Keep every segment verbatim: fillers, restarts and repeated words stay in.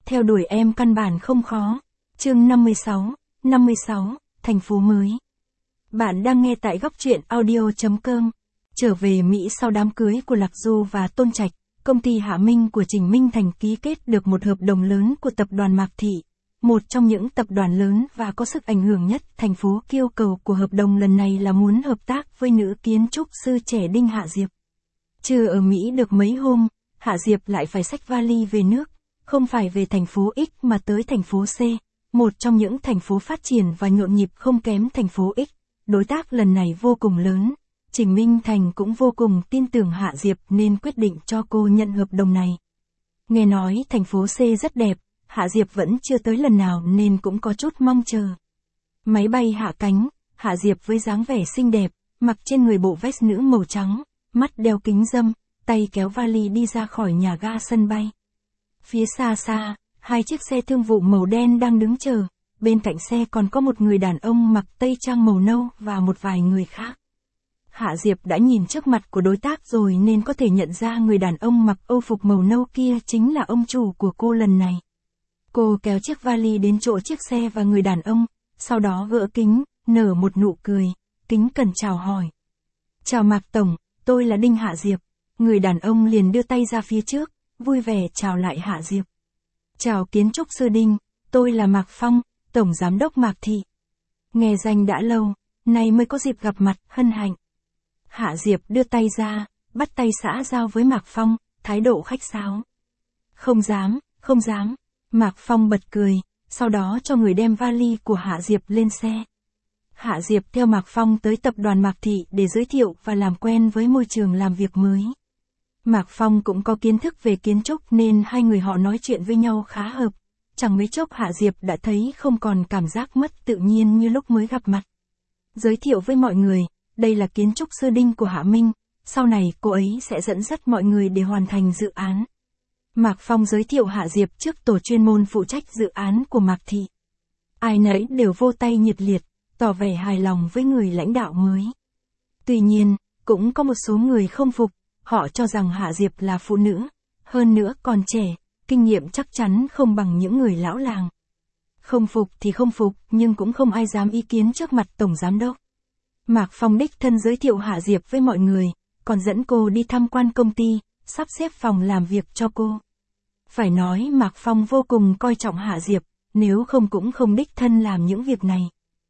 Theo đuổi em căn bản không khó. Chương năm mươi sáu, năm mươi sáu, thành phố mới. Bạn đang nghe tại góc truyện audio chấm com. Trở về Mỹ sau đám cưới của Lạc Du và Tôn Trạch, công ty Hạ Minh của Trình Minh Thành ký kết được một hợp đồng lớn của tập đoàn Mạc Thị, một trong những tập đoàn lớn và có sức ảnh hưởng nhất thành phố. Yêu cầu của hợp đồng lần này là muốn hợp tác với nữ kiến trúc sư trẻ Đinh Hạ Diệp. Chưa ở Mỹ được mấy hôm, Hạ Diệp lại phải xách vali về nước, không phải về thành phố X mà tới thành phố C, một trong những thành phố phát triển và nhộn nhịp không kém thành phố X. Đối tác lần này vô cùng lớn, Trình Minh Thành cũng vô cùng tin tưởng Hạ Diệp nên quyết định cho cô nhận hợp đồng này. Nghe nói thành phố C rất đẹp, Hạ Diệp vẫn chưa tới lần nào nên cũng có chút mong chờ. Máy bay hạ cánh, Hạ Diệp với dáng vẻ xinh đẹp, mặc trên người bộ vest nữ màu trắng, mắt đeo kính râm, tay kéo vali đi ra khỏi nhà ga sân bay. Phía xa xa, hai chiếc xe thương vụ màu đen đang đứng chờ, bên cạnh xe còn có một người đàn ông mặc tây trang màu nâu và một vài người khác. Hạ Diệp đã nhìn trước mặt của đối tác rồi nên có thể nhận ra người đàn ông mặc âu phục màu nâu kia chính là ông chủ của cô lần này. Cô kéo chiếc vali đến chỗ chiếc xe và người đàn ông, sau đó gỡ kính, nở một nụ cười, kính cẩn chào hỏi. Chào Mạc Tổng, tôi là Đinh Hạ Diệp. Người đàn ông liền đưa tay ra phía trước, vui vẻ chào lại Hạ Diệp. Chào kiến trúc sư Đinh, tôi là Mạc Phong, Tổng Giám đốc Mạc Thị. Nghe danh đã lâu, nay mới có dịp gặp mặt, hân hạnh. Hạ Diệp đưa tay ra, bắt tay xã giao với Mạc Phong, thái độ khách sáo. Không dám, không dám. Mạc Phong bật cười, sau đó cho người đem vali của Hạ Diệp lên xe. Hạ Diệp theo Mạc Phong tới tập đoàn Mạc Thị để giới thiệu và làm quen với môi trường làm việc mới. Mạc Phong cũng có kiến thức về kiến trúc nên hai người họ nói chuyện với nhau khá hợp. Chẳng mấy chốc Hạ Diệp đã thấy không còn cảm giác mất tự nhiên như lúc mới gặp mặt. Giới thiệu với mọi người, đây là kiến trúc sư Đinh của Hạ Minh, sau này cô ấy sẽ dẫn dắt mọi người để hoàn thành dự án. Mạc Phong giới thiệu Hạ Diệp trước tổ chuyên môn phụ trách dự án của Mạc Thị. Ai nấy đều vỗ tay nhiệt liệt, tỏ vẻ hài lòng với người lãnh đạo mới. Tuy nhiên, cũng có một số người không phục, họ cho rằng Hạ Diệp là phụ nữ, hơn nữa còn trẻ, kinh nghiệm chắc chắn không bằng những người lão làng. Không phục thì không phục, nhưng cũng không ai dám ý kiến trước mặt Tổng Giám đốc. Mạc Phong đích thân giới thiệu Hạ Diệp với mọi người, còn dẫn cô đi tham quan công ty, sắp xếp phòng làm việc cho cô. Phải nói Mạc Phong vô cùng coi trọng Hạ Diệp, nếu không cũng không đích thân làm những việc này.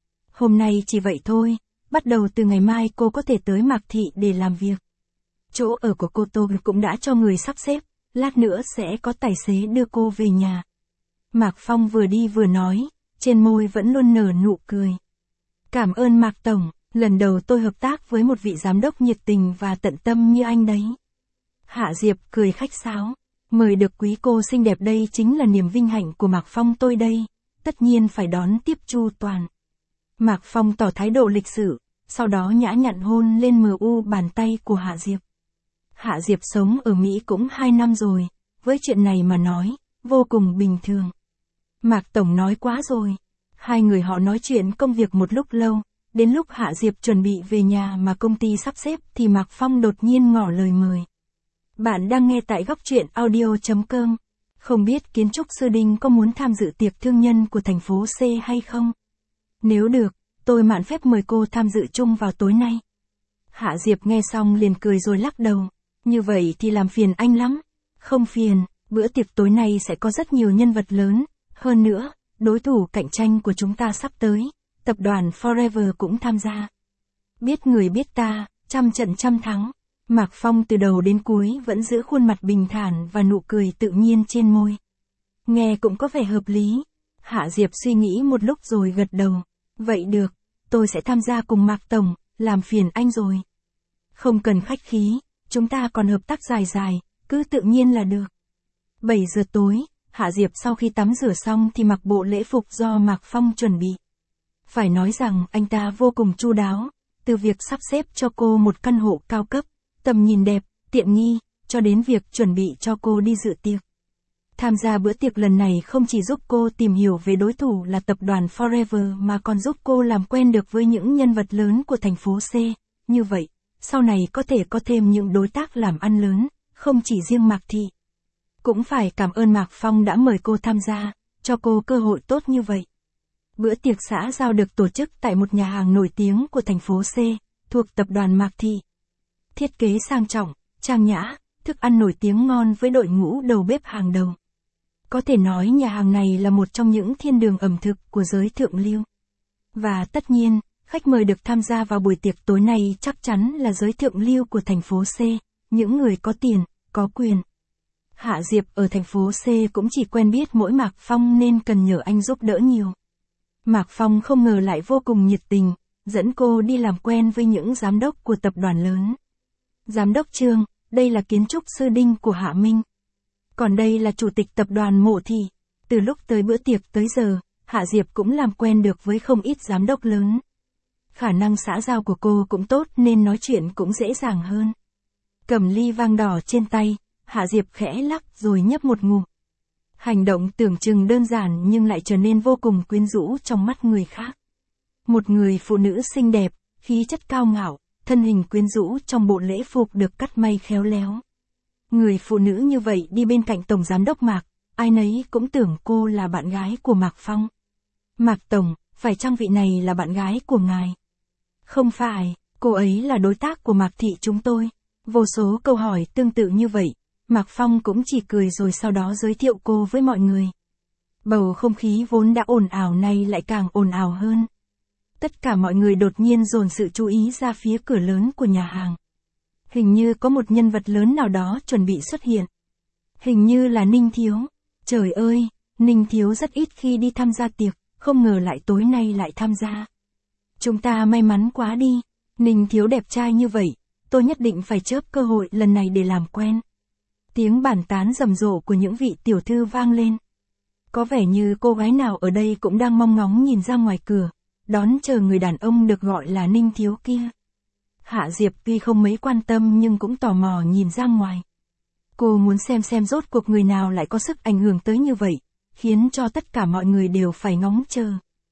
Hôm nay chỉ vậy thôi, bắt đầu từ ngày mai cô có thể tới Mạc Thị để làm việc. Chỗ ở của cô tôi cũng đã cho người sắp xếp, lát nữa sẽ có tài xế đưa cô về nhà. Mạc Phong vừa đi vừa nói, trên môi vẫn luôn nở nụ cười. Cảm ơn Mạc Tổng, lần đầu tôi hợp tác với một vị giám đốc nhiệt tình và tận tâm như anh đấy. Hạ Diệp cười khách sáo, mời được quý cô xinh đẹp đây chính là niềm vinh hạnh của Mạc Phong tôi đây, tất nhiên phải đón tiếp chu toàn. Mạc Phong tỏ thái độ lịch sự, sau đó nhã nhặn hôn lên mờ u bàn tay của Hạ Diệp. Hạ Diệp sống ở Mỹ cũng hai năm rồi, với chuyện này mà nói, vô cùng bình thường. Mạc Tổng nói quá rồi. Hai người họ nói chuyện công việc một lúc lâu, đến lúc Hạ Diệp chuẩn bị về nhà mà công ty sắp xếp thì Mạc Phong đột nhiên ngỏ lời mời. Bạn đang nghe tại góc truyện audio chấm com. Không biết kiến trúc sư Đinh có muốn tham dự tiệc thương nhân của thành phố C hay không? Nếu được, tôi mạn phép mời cô tham dự chung vào tối nay. Hạ Diệp nghe xong liền cười rồi lắc đầu. Như vậy thì làm phiền anh lắm. Không phiền, bữa tiệc tối nay sẽ có rất nhiều nhân vật lớn. Hơn nữa, đối thủ cạnh tranh của chúng ta sắp tới, tập đoàn Forever cũng tham gia. Biết người biết ta, trăm trận trăm thắng. Mạc Phong từ đầu đến cuối vẫn giữ khuôn mặt bình thản và nụ cười tự nhiên trên môi. Nghe cũng có vẻ hợp lý. Hạ Diệp suy nghĩ một lúc rồi gật đầu. Vậy được, tôi sẽ tham gia cùng Mạc Tổng, làm phiền anh rồi. Không cần khách khí, chúng ta còn hợp tác dài dài, cứ tự nhiên là được. bảy giờ tối, Hạ Diệp sau khi tắm rửa xong thì mặc bộ lễ phục do Mạc Phong chuẩn bị. Phải nói rằng anh ta vô cùng chu đáo, từ việc sắp xếp cho cô một căn hộ cao cấp, tầm nhìn đẹp, tiện nghi, cho đến việc chuẩn bị cho cô đi dự tiệc. Tham gia bữa tiệc lần này không chỉ giúp cô tìm hiểu về đối thủ là tập đoàn Forever mà còn giúp cô làm quen được với những nhân vật lớn của thành phố C. Như vậy, sau này có thể có thêm những đối tác làm ăn lớn, không chỉ riêng Mạc Thị. Cũng phải cảm ơn Mạc Phong đã mời cô tham gia, cho cô cơ hội tốt như vậy. Bữa tiệc xã giao được tổ chức tại một nhà hàng nổi tiếng của thành phố C, thuộc tập đoàn Mạc Thị. Thiết kế sang trọng, trang nhã, thức ăn nổi tiếng ngon với đội ngũ đầu bếp hàng đầu. Có thể nói nhà hàng này là một trong những thiên đường ẩm thực của giới thượng lưu. Và tất nhiên, khách mời được tham gia vào buổi tiệc tối nay chắc chắn là giới thượng lưu của thành phố C, những người có tiền, có quyền. Hạ Diệp ở thành phố C cũng chỉ quen biết mỗi Mạc Phong nên cần nhờ anh giúp đỡ nhiều. Mạc Phong không ngờ lại vô cùng nhiệt tình, dẫn cô đi làm quen với những giám đốc của tập đoàn lớn. Giám đốc Trương, đây là kiến trúc sư Đinh của Hạ Minh. Còn đây là chủ tịch tập đoàn Mộ Thị. Từ lúc tới bữa tiệc tới giờ, Hạ Diệp cũng làm quen được với không ít giám đốc lớn. Khả năng xã giao của cô cũng tốt nên nói chuyện cũng dễ dàng hơn. Cầm ly vang đỏ trên tay, Hạ Diệp khẽ lắc rồi nhấp một ngụm. Hành động tưởng chừng đơn giản nhưng lại trở nên vô cùng quyến rũ trong mắt người khác. Một người phụ nữ xinh đẹp, khí chất cao ngạo, thân hình quyến rũ trong bộ lễ phục được cắt may khéo léo. Người phụ nữ như vậy đi bên cạnh Tổng Giám đốc Mạc, ai nấy cũng tưởng cô là bạn gái của Mạc Phong. Mạc Tổng, phải chăng vị này là bạn gái của ngài? Không phải, cô ấy là đối tác của Mạc Thị chúng tôi. Vô số câu hỏi tương tự như vậy, Mạc Phong cũng chỉ cười rồi sau đó giới thiệu cô với mọi người. Bầu không khí vốn đã ồn ào này lại càng ồn ào hơn. Tất cả mọi người đột nhiên dồn sự chú ý ra phía cửa lớn của nhà hàng. Hình như có một nhân vật lớn nào đó chuẩn bị xuất hiện. Hình như là Ninh Thiếu. Trời ơi, Ninh Thiếu rất ít khi đi tham gia tiệc, không ngờ lại tối nay lại tham gia. Chúng ta may mắn quá đi, Ninh Thiếu đẹp trai như vậy, tôi nhất định phải chớp cơ hội lần này để làm quen. Tiếng bàn tán rầm rộ của những vị tiểu thư vang lên. Có vẻ như cô gái nào ở đây cũng đang mong ngóng nhìn ra ngoài cửa, đón chờ người đàn ông được gọi là Ninh Thiếu kia. Hạ Diệp tuy không mấy quan tâm nhưng cũng tò mò nhìn ra ngoài. Cô muốn xem xem rốt cuộc người nào lại có sức ảnh hưởng tới như vậy, khiến cho tất cả mọi người đều phải ngóng chờ.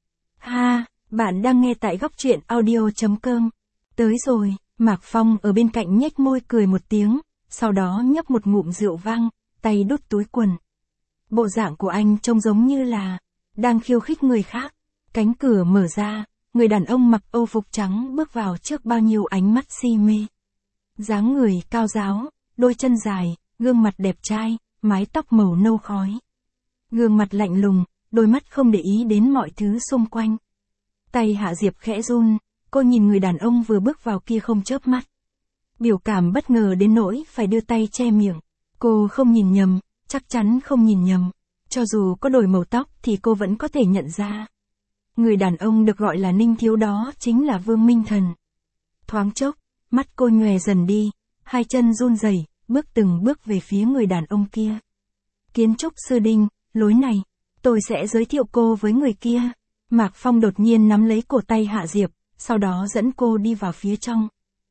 Ha, bạn đang nghe tại góc truyện audio chấm com. Tới rồi, Mạc Phong ở bên cạnh nhếch môi cười một tiếng, sau đó nhấp một ngụm rượu vang, tay đút túi quần. Bộ dạng của anh trông giống như là đang khiêu khích người khác. Cánh cửa mở ra, người đàn ông mặc âu phục trắng bước vào trước bao nhiêu ánh mắt si mê. Dáng người cao ráo, đôi chân dài, gương mặt đẹp trai, mái tóc màu nâu khói. Gương mặt lạnh lùng, đôi mắt không để ý đến mọi thứ xung quanh. Tay Hạ Diệp khẽ run, cô nhìn người đàn ông vừa bước vào kia không chớp mắt. Biểu cảm bất ngờ đến nỗi phải đưa tay che miệng. Cô không nhìn nhầm, chắc chắn không nhìn nhầm. Cho dù có đổi màu tóc thì cô vẫn có thể nhận ra. Người đàn ông được gọi là Ninh Thiếu đó chính là Vương Minh Thần. Thoáng chốc, mắt cô nhòe dần đi, hai chân run rẩy, bước từng bước về phía người đàn ông kia. Kiến trúc sư Đinh, lối này, tôi sẽ giới thiệu cô với người kia. Mạc Phong đột nhiên nắm lấy cổ tay Hạ Diệp, sau đó dẫn cô đi vào phía trong.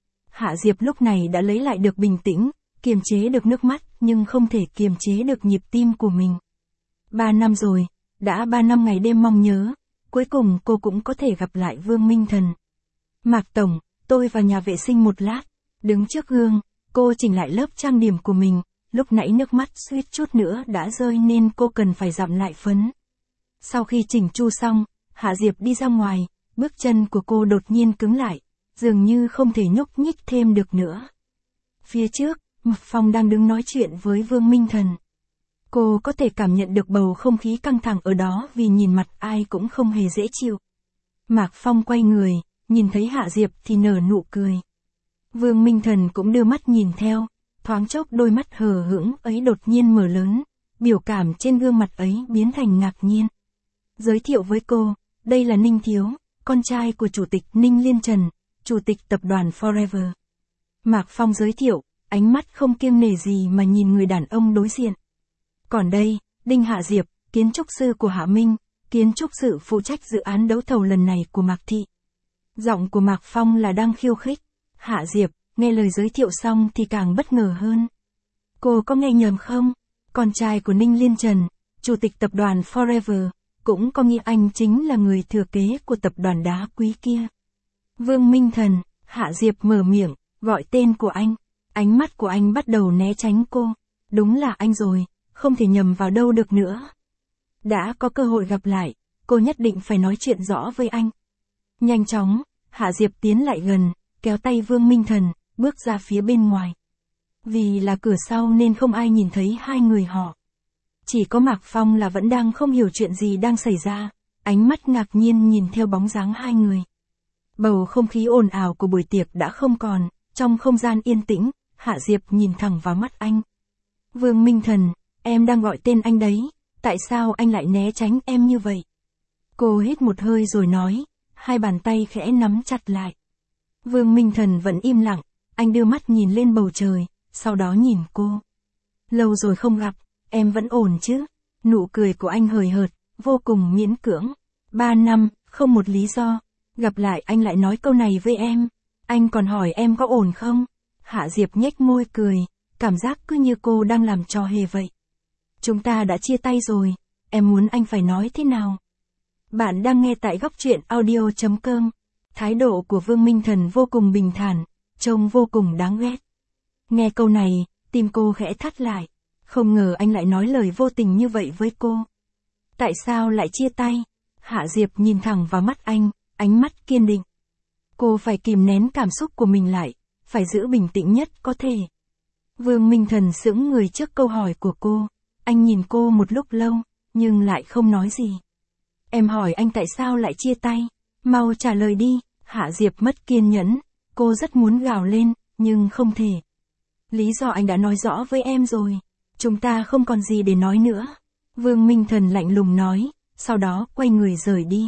Hạ Diệp lúc này đã lấy lại được bình tĩnh, kiềm chế được nước mắt nhưng không thể kiềm chế được nhịp tim của mình. Ba năm rồi, đã ba năm ngày đêm mong nhớ, cuối cùng cô cũng có thể gặp lại Vương Minh Thần. Mạc Tổng, tôi vào nhà vệ sinh một lát. Đứng trước gương, cô chỉnh lại lớp trang điểm của mình, lúc nãy nước mắt suýt chút nữa đã rơi nên cô cần phải dặm lại phấn. Sau khi chỉnh chu xong, Hạ Diệp đi ra ngoài, bước chân của cô đột nhiên cứng lại, dường như không thể nhúc nhích thêm được nữa. Phía trước, Mạc Phong đang đứng nói chuyện với Vương Minh Thần. Cô có thể cảm nhận được bầu không khí căng thẳng ở đó vì nhìn mặt ai cũng không hề dễ chịu. Mạc Phong quay người, nhìn thấy Hạ Diệp thì nở nụ cười. Vương Minh Thần cũng đưa mắt nhìn theo, thoáng chốc đôi mắt hờ hững ấy đột nhiên mở lớn, biểu cảm trên gương mặt ấy biến thành ngạc nhiên. Giới thiệu với cô, đây là Ninh Thiếu, con trai của Chủ tịch Ninh Liên Trần, Chủ tịch tập đoàn Forever. Mạc Phong giới thiệu, ánh mắt không kiêng nể gì mà nhìn người đàn ông đối diện. Còn đây, Đinh Hạ Diệp, kiến trúc sư của Hạ Minh, kiến trúc sư phụ trách dự án đấu thầu lần này của Mạc Thị. Giọng của Mạc Phong là đang khiêu khích. Hạ Diệp, nghe lời giới thiệu xong thì càng bất ngờ hơn. Cô có nghe nhầm không? Con trai của Ninh Liên Trần, Chủ tịch tập đoàn Forever, cũng có nghĩa anh chính là người thừa kế của tập đoàn đá quý kia. Vương Minh Thần, Hạ Diệp mở miệng, gọi tên của anh. Ánh mắt của anh bắt đầu né tránh cô. Đúng là anh rồi, không thể nhầm vào đâu được nữa. Đã có cơ hội gặp lại, cô nhất định phải nói chuyện rõ với anh. Nhanh chóng, Hạ Diệp tiến lại gần, kéo tay Vương Minh Thần, bước ra phía bên ngoài. Vì là cửa sau nên không ai nhìn thấy hai người họ. Chỉ có Mạc Phong là vẫn đang không hiểu chuyện gì đang xảy ra, ánh mắt ngạc nhiên nhìn theo bóng dáng hai người. Bầu không khí ồn ào của buổi tiệc đã không còn, trong không gian yên tĩnh, Hạ Diệp nhìn thẳng vào mắt anh. Vương Minh Thần, em đang gọi tên anh đấy, tại sao anh lại né tránh em như vậy? Cô hít một hơi rồi nói, hai bàn tay khẽ nắm chặt lại. Vương Minh Thần vẫn im lặng, anh đưa mắt nhìn lên bầu trời, sau đó nhìn cô. Lâu rồi không gặp, em vẫn ổn chứ? Nụ cười của anh hời hợt, vô cùng miễn cưỡng. Ba năm, không một lý do, gặp lại anh lại nói câu này với em. Anh còn hỏi em có ổn không? Hạ Diệp nhếch môi cười, cảm giác cứ như cô đang làm trò hề vậy. Chúng ta đã chia tay rồi, em muốn anh phải nói thế nào? Bạn đang nghe tại góc truyện audio chấm com. Thái độ của Vương Minh Thần vô cùng bình thản, trông vô cùng đáng ghét. Nghe câu này, tim cô khẽ thắt lại. Không ngờ anh lại nói lời vô tình như vậy với cô. Tại sao lại chia tay? Hạ Diệp nhìn thẳng vào mắt anh, ánh mắt kiên định. Cô phải kìm nén cảm xúc của mình lại, phải giữ bình tĩnh nhất có thể. Vương Minh Thần sững người trước câu hỏi của cô. Anh nhìn cô một lúc lâu, nhưng lại không nói gì. Em hỏi anh tại sao lại chia tay? Mau trả lời đi. Hạ Diệp mất kiên nhẫn. Cô rất muốn gào lên, nhưng không thể. Lý do anh đã nói rõ với em rồi. Chúng ta không còn gì để nói nữa. Vương Minh Thần lạnh lùng nói, sau đó quay người rời đi.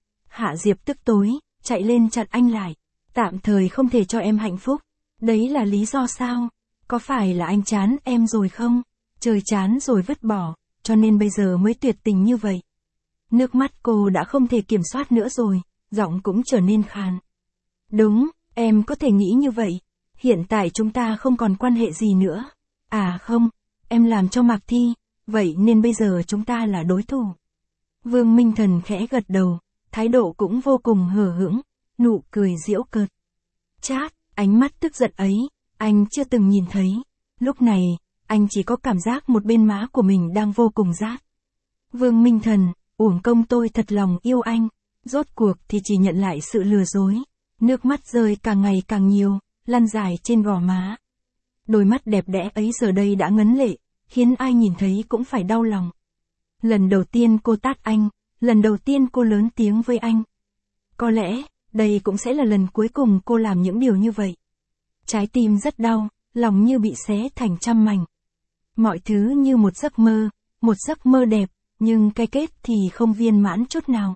Hạ Diệp tức tối, chạy lên chặn anh lại. Tạm thời không thể cho em hạnh phúc. Đấy là lý do sao? Có phải là anh chán em rồi không? Trời chán rồi vứt bỏ, cho nên bây giờ mới tuyệt tình như vậy. Nước mắt cô đã không thể kiểm soát nữa rồi, giọng cũng trở nên khàn. Đúng, em có thể nghĩ như vậy. Hiện tại chúng ta không còn quan hệ gì nữa. À không, em làm cho Mạc Thi, vậy nên bây giờ chúng ta là đối thủ. Vương Minh Thần khẽ gật đầu, thái độ cũng vô cùng hờ hững, nụ cười giễu cợt. Chát, ánh mắt tức giận ấy, anh chưa từng nhìn thấy. Lúc này, anh chỉ có cảm giác một bên má của mình đang vô cùng rát. Vương Minh Thần, uổng công tôi thật lòng yêu anh, rốt cuộc thì chỉ nhận lại sự lừa dối. Nước mắt rơi càng ngày càng nhiều, lăn dài trên gò má. Đôi mắt đẹp đẽ ấy giờ đây đã ngấn lệ, khiến ai nhìn thấy cũng phải đau lòng. Lần đầu tiên cô tát anh, lần đầu tiên cô lớn tiếng với anh. Có lẽ, đây cũng sẽ là lần cuối cùng cô làm những điều như vậy. Trái tim rất đau, lòng như bị xé thành trăm mảnh. Mọi thứ như một giấc mơ, một giấc mơ đẹp, nhưng cái kết thì không viên mãn chút nào.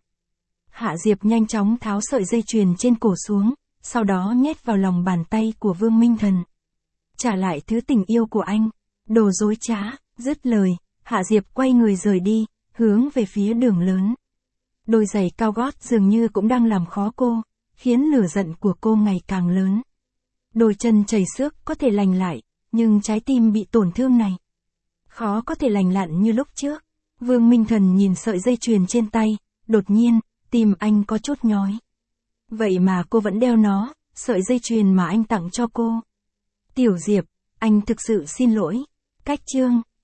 Hạ Diệp nhanh chóng tháo sợi dây chuyền trên cổ xuống, sau đó nhét vào lòng bàn tay của Vương Minh Thần. Trả lại thứ tình yêu của anh. Đồ dối trá, dứt lời, Hạ Diệp quay người rời đi, hướng về phía đường lớn. Đôi giày cao gót dường như cũng đang làm khó cô, khiến lửa giận của cô ngày càng lớn. Đôi chân chảy xước có thể lành lại, nhưng trái tim bị tổn thương này khó có thể lành lặn như lúc trước. Vương Minh Thần nhìn sợi dây chuyền trên tay, đột nhiên, tim anh có chút nhói. Vậy mà cô vẫn đeo nó, sợi dây chuyền mà anh tặng cho cô. Tiểu Diệp, anh thực sự xin lỗi. Cách chương